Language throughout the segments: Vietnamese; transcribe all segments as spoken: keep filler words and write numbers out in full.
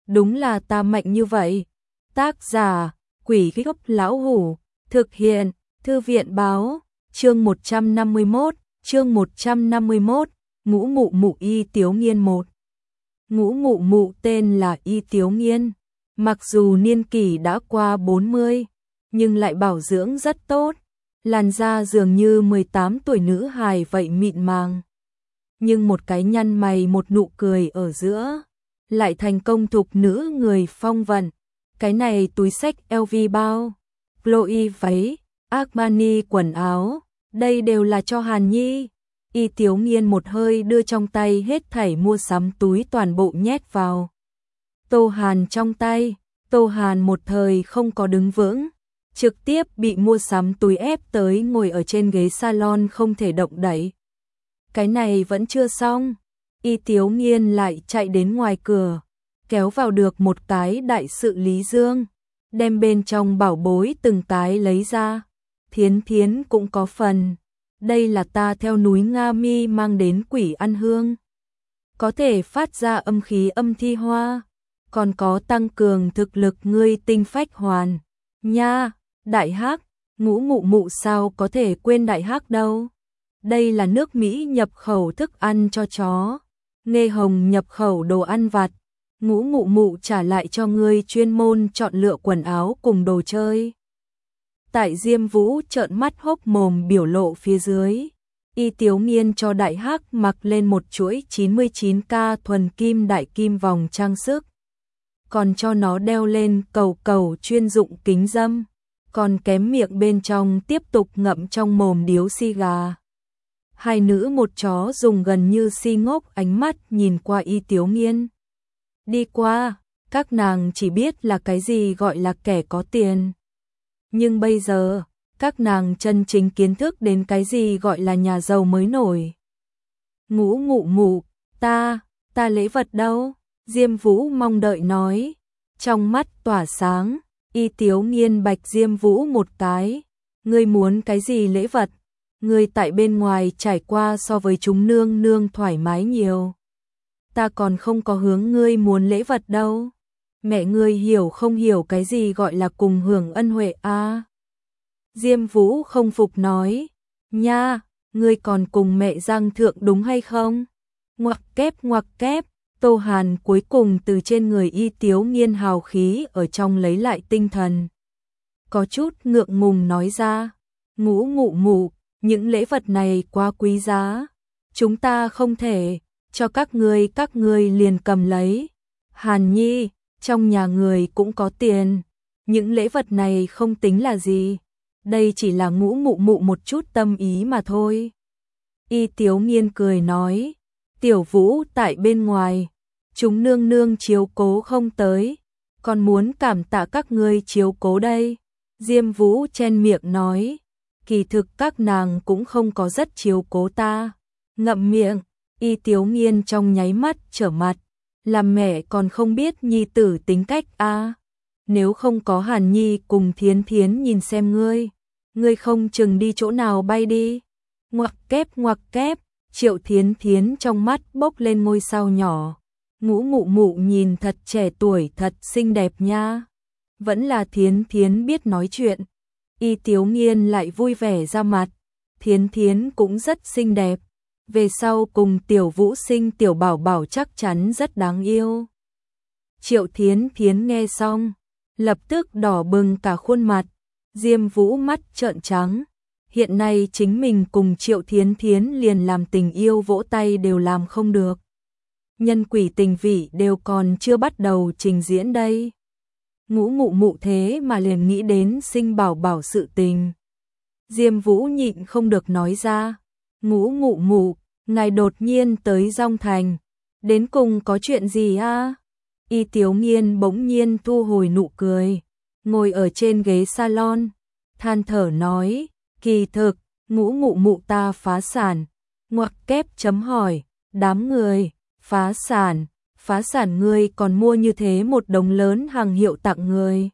đúng là ta mạnh như vậy. Tác giả, Quỷ Gốc Lão Hủ, thực hiện, Thư viện Báo, chương một trăm năm mươi mốt, chương một trăm năm mươi mốt, Ngũ Mụ Mụ Y Tiếu Nghiên một. Ngũ Mụ Mụ tên là Y Tiếu Nghiên, mặc dù niên kỷ đã qua bốn mươi, nhưng lại bảo dưỡng rất tốt, làn da dường như mười tám tuổi nữ hài vậy mịn màng. Nhưng một cái nhăn mày một nụ cười ở giữa, lại thành công thục nữ người phong vận. Cái này túi xách lờ vê bao, Chloe váy, Armani quần áo, đây đều là cho Hàn Nhi. Y Tiếu Nghiên một hơi đưa trong tay hết thảy mua sắm túi toàn bộ nhét vào Tô Hàn trong tay. Tô Hàn một thời không có đứng vững, trực tiếp bị mua sắm túi ép tới ngồi ở trên ghế salon không thể động đậy. Cái này vẫn chưa xong, Y Tiếu Nghiên lại chạy đến ngoài cửa, kéo vào được một cái đại sự lý dương, đem bên trong bảo bối từng cái lấy ra. Thiến Thiến cũng có phần. Đây là ta theo núi Nga Mi mang đến quỷ ăn hương, có thể phát ra âm khí âm thi hoa, còn có tăng cường thực lực ngươi tinh phách hoàn. Nha, Đại Hắc, Ngũ Mụ Mụ sao có thể quên Đại Hắc đâu. Đây là nước Mỹ nhập khẩu thức ăn cho chó, Nghê Hồng nhập khẩu đồ ăn vặt. Ngũ Mụ Mụ trả lại cho ngươi chuyên môn chọn lựa quần áo cùng đồ chơi. Tại Diêm Vũ trợn mắt hốc mồm biểu lộ phía dưới, Y Tiếu Nghiên cho Đại Hắc mặc lên một chuỗi chín mươi chín ca thuần kim đại kim vòng trang sức, còn cho nó đeo lên cầu cầu chuyên dụng kính dâm, còn kém miệng bên trong tiếp tục ngậm trong mồm điếu xì gà. Hai nữ một chó dùng gần như si ngốc ánh mắt nhìn qua Y Tiếu Nghiên. Đi qua, các nàng chỉ biết là cái gì gọi là kẻ có tiền. Nhưng bây giờ, các nàng chân chính kiến thức đến cái gì gọi là nhà giàu mới nổi. Ngũ Mụ Mụ, ta, ta lễ vật đâu? Diêm Vũ mong đợi nói, trong mắt tỏa sáng. Y Tiếu Nghiên bạch Diêm Vũ một cái. Ngươi muốn cái gì lễ vật? Ngươi tại bên ngoài trải qua so với chúng nương nương thoải mái nhiều. Ta còn không có hướng ngươi muốn lễ vật đâu. Mẹ ngươi hiểu không hiểu cái gì gọi là cùng hưởng ân huệ a? À? Diêm Vũ không phục nói, nha, ngươi còn cùng mẹ Giang Thượng đúng hay không? Ngoặc kép ngoặc kép. Tô Hàn cuối cùng từ trên người Y Tiếu Nghiên hào khí ở trong lấy lại tinh thần, có chút ngượng ngùng nói ra, Ngũ Mụ Mụ, những lễ vật này quá quý giá, chúng ta không thể cho các ngươi, các ngươi liền cầm lấy. Hàn Nhi, trong nhà người cũng có tiền, những lễ vật này không tính là gì, đây chỉ là Ngũ Mụ Mụ một chút tâm ý mà thôi. Y Tiếu Nghiên cười nói, Tiểu Vũ tại bên ngoài, chúng nương nương chiếu cố không tới, còn muốn cảm tạ các ngươi chiếu cố đây. Diêm Vũ chen miệng nói, kỳ thực các nàng cũng không có rất chiếu cố ta. Ngậm miệng. Y Tiếu Nghiên trong nháy mắt trở mặt, làm mẹ còn không biết nhi tử tính cách a. À? Nếu không có Hàn Nhi cùng Thiến Thiến nhìn xem ngươi, ngươi không chừng đi chỗ nào bay đi. Ngoặc kép ngoặc kép. Triệu Thiến Thiến trong mắt bốc lên ngôi sao nhỏ. Ngũ Mụ Mụ nhìn thật trẻ tuổi, thật xinh đẹp nha. Vẫn là Thiến Thiến biết nói chuyện. Y Tiếu Nghiên lại vui vẻ ra mặt. Thiến Thiến cũng rất xinh đẹp. Về sau cùng Tiểu Vũ sinh tiểu bảo bảo chắc chắn rất đáng yêu. Triệu Thiến Thiến nghe xong, lập tức đỏ bừng cả khuôn mặt. Diêm Vũ mắt trợn trắng. Hiện nay chính mình cùng Triệu Thiến Thiến liền làm tình yêu vỗ tay đều làm không được. Nhân quỷ tình vị đều còn chưa bắt đầu trình diễn đây. Ngũ Mụ Mụ thế mà liền nghĩ đến sinh bảo bảo sự tình. Diêm Vũ nhịn không được nói ra, Ngũ Mụ Mụ, ngài đột nhiên tới Dong Thành, đến cùng có chuyện gì a? À? Y Tiếu Nghiên bỗng nhiên thu hồi nụ cười, ngồi ở trên ghế salon, than thở nói, kỳ thực, Ngũ Mụ Mụ ta phá sản. Ngoặc kép chấm hỏi, đám người, phá sản, phá sản ngươi còn mua như thế một đống lớn hàng hiệu tặng người.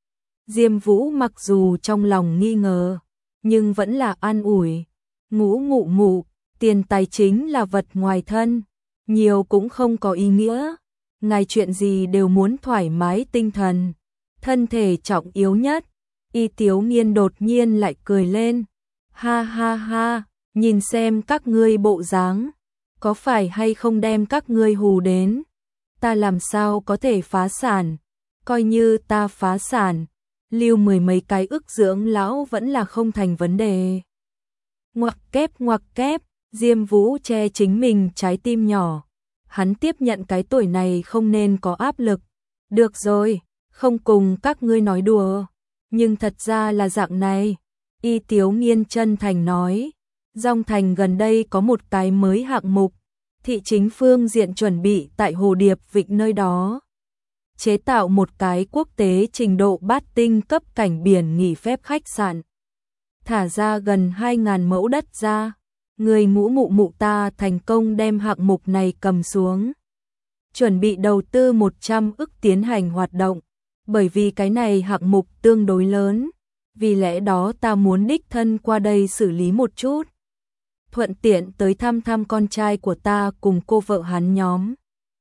Diêm Vũ mặc dù trong lòng nghi ngờ, nhưng vẫn là an ủi, Ngũ Mụ Mụ, tiền tài chính là vật ngoài thân, nhiều cũng không có ý nghĩa. ngài chuyện gì đều muốn thoải mái tinh thần, thân thể trọng yếu nhất. Y Tiếu Nghiên đột nhiên lại cười lên. Ha ha ha, nhìn xem các ngươi bộ dáng, có phải hay không đem các ngươi hù đến? Ta làm sao có thể phá sản? Coi như ta phá sản, lưu mười mấy cái ức dưỡng lão vẫn là không thành vấn đề. Ngoặc kép ngoặc kép, Diêm Vũ che chính mình trái tim nhỏ. Hắn tiếp nhận cái tuổi này không nên có áp lực. Được rồi, không cùng các ngươi nói đùa. Nhưng thật ra là dạng này. Y Tiếu Nghiên chân thành nói. Dòng Thành gần đây có một cái mới hạng mục. Thị chính phương diện chuẩn bị tại Hồ Điệp Vịnh nơi đó. Chế tạo một cái quốc tế trình độ bát tinh cấp cảnh biển nghỉ phép khách sạn. Thả ra gần hai nghìn mẫu đất ra. Người Ngũ Mụ Mụ ta thành công đem hạng mục này cầm xuống. Chuẩn bị đầu tư một trăm ức tiến hành hoạt động. Bởi vì cái này hạng mục tương đối lớn. Vì lẽ đó ta muốn đích thân qua đây xử lý một chút. Thuận tiện tới thăm thăm con trai của ta cùng cô vợ hắn nhóm.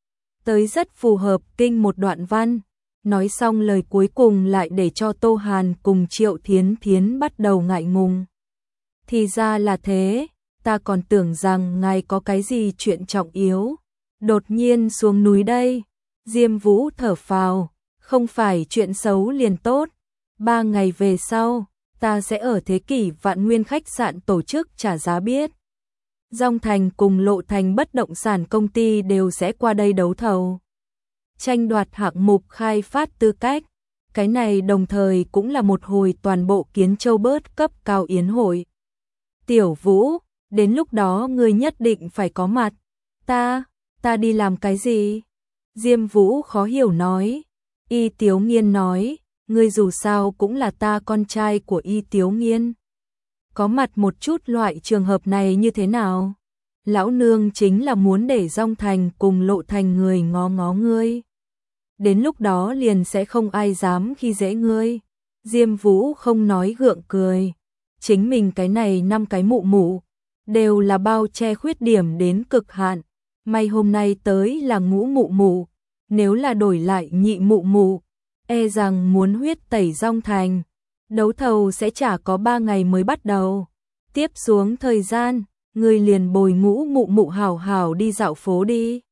Tới rất phù hợp kinh một đoạn văn. Nói xong lời cuối cùng lại để cho Tô Hàn cùng Triệu Thiến Thiến bắt đầu ngại ngùng. Thì ra là thế, ta còn tưởng rằng ngài có cái gì chuyện trọng yếu. Đột nhiên xuống núi đây. Diêm Vũ thở phào, không phải chuyện xấu liền tốt. Ba ngày về sau, ta sẽ ở Thế Kỷ Vạn Nguyên khách sạn tổ chức trả giá biết. Dòng Thành cùng Lộ Thành bất động sản công ty đều sẽ qua đây đấu thầu. Tranh đoạt hạng mục khai phát tư cách. Cái này đồng thời cũng là một hồi toàn bộ Kiến Châu bớt cấp cao yến hội. Tiểu Vũ, đến lúc đó ngươi nhất định phải có mặt. Ta, ta đi làm cái gì? Diêm Vũ khó hiểu nói. Y Tiếu Nghiên nói, ngươi dù sao cũng là ta con trai của Y Tiếu Nghiên. Có mặt một chút loại trường hợp này như thế nào? Lão nương chính là muốn để Dòng Thành cùng Lộ Thành người ngó ngó ngươi. Đến lúc đó liền sẽ không ai dám khi dễ ngươi. Diêm Vũ không nói gượng cười. Chính mình cái này năm cái mụ mụ đều là bao che khuyết điểm đến cực hạn. May hôm nay tới là Ngũ Mụ Mụ. Nếu là đổi lại Nhị Mụ Mụ, e rằng muốn huyết tẩy Dòng Thành. Đấu thầu sẽ chả có ba ngày mới bắt đầu. Tiếp xuống thời gian, ngươi liền bồi Ngũ Mụ Mụ hảo hảo đi dạo phố đi.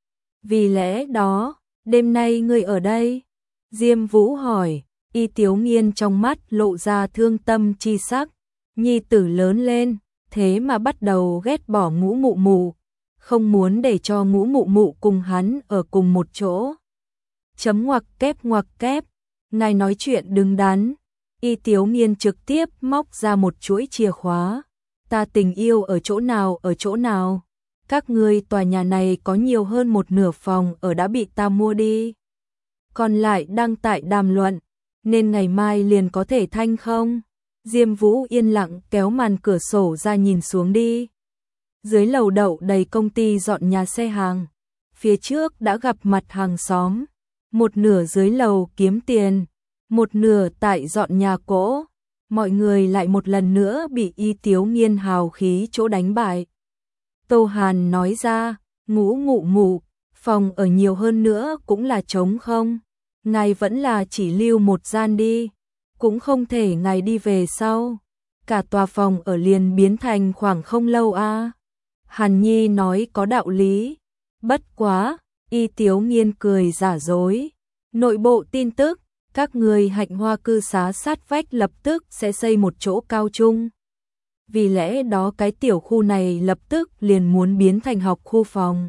Vì lẽ đó, đêm nay ngươi ở đây? Diêm Vũ hỏi. Y Tiếu Nghiên trong mắt lộ ra thương tâm chi sắc. Nhi tử lớn lên, thế mà bắt đầu ghét bỏ Ngũ Mụ Mụ, không muốn để cho Ngũ Mụ Mụ cùng hắn ở cùng một chỗ. Chấm ngoặc kép ngoặc kép, ngài nói chuyện đứng đắn. Y Tiếu Nghiên trực tiếp móc ra một chuỗi chìa khóa. Ta tình yêu ở chỗ nào ở chỗ nào? Các ngươi tòa nhà này có nhiều hơn một nửa phòng ở đã bị ta mua đi. Còn lại đang tại đàm luận, nên ngày mai liền có thể thanh không? Diêm Vũ yên lặng kéo màn cửa sổ ra nhìn xuống đi. Dưới lầu đậu đầy công ty dọn nhà xe hàng. Phía trước đã gặp mặt hàng xóm. Một nửa dưới lầu kiếm tiền, một nửa tại dọn nhà cỗ. Mọi người lại một lần nữa bị Y Tiếu Nghiên hào khí chỗ đánh bại. Tô Hàn nói ra, Ngũ Mụ Mụ, phòng ở nhiều hơn nữa cũng là trống không. Ngài vẫn là chỉ lưu một gian đi, cũng không thể ngài đi về sau. Cả tòa phòng ở liền biến thành khoảng không lâu a. À. Hàn Nhi nói có đạo lý. Bất quá, Y Tiếu Nghiên cười giả dối. Nội bộ tin tức, các người Hạnh Hoa cư xá sát vách lập tức sẽ xây một chỗ cao trung. Vì lẽ đó cái tiểu khu này lập tức liền muốn biến thành học khu phòng.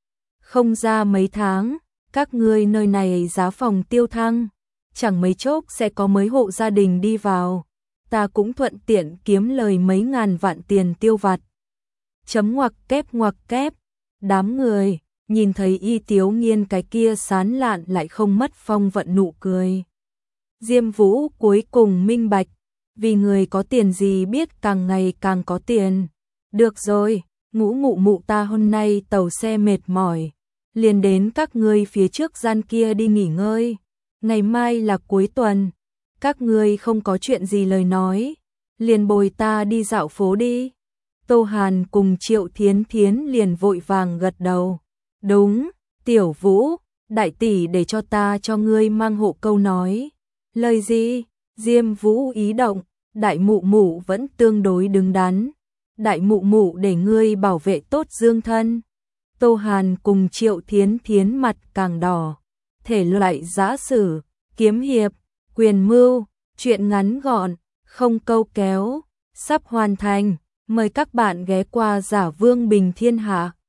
Không ra mấy tháng, các ngươi nơi này giá phòng tiêu thăng, chẳng mấy chốc sẽ có mấy hộ gia đình đi vào. Ta cũng thuận tiện kiếm lời mấy ngàn vạn tiền tiêu vặt. Chấm ngoặc kép ngoặc kép, đám người nhìn thấy Y Tiếu Nghiên cái kia sán lạn lại không mất phong vận nụ cười. Diêm Vũ cuối cùng minh bạch, vì người có tiền gì biết càng ngày càng có tiền. Được rồi, Ngũ Mụ Mụ ta hôm nay tàu xe mệt mỏi, liền đến các ngươi phía trước gian kia đi nghỉ ngơi. Ngày mai là cuối tuần, các ngươi không có chuyện gì lời nói, liền bồi ta đi dạo phố đi. Tô Hàn cùng Triệu Thiến Thiến liền vội vàng gật đầu. Đúng, Tiểu Vũ, đại tỷ để cho ta cho ngươi mang hộ câu nói. Lời gì? Diêm Vũ ý động, đại mụ mụ vẫn tương đối đứng đắn. Đại mụ mụ để ngươi bảo vệ tốt dương thân. Tô Hàn cùng Triệu Thiến Thiến mặt càng đỏ. Thể loại giã sử, kiếm hiệp, quyền mưu, truyện ngắn gọn, không câu kéo, sắp hoàn thành. Mời các bạn ghé qua Giả Vương Bình Thiên Hạ.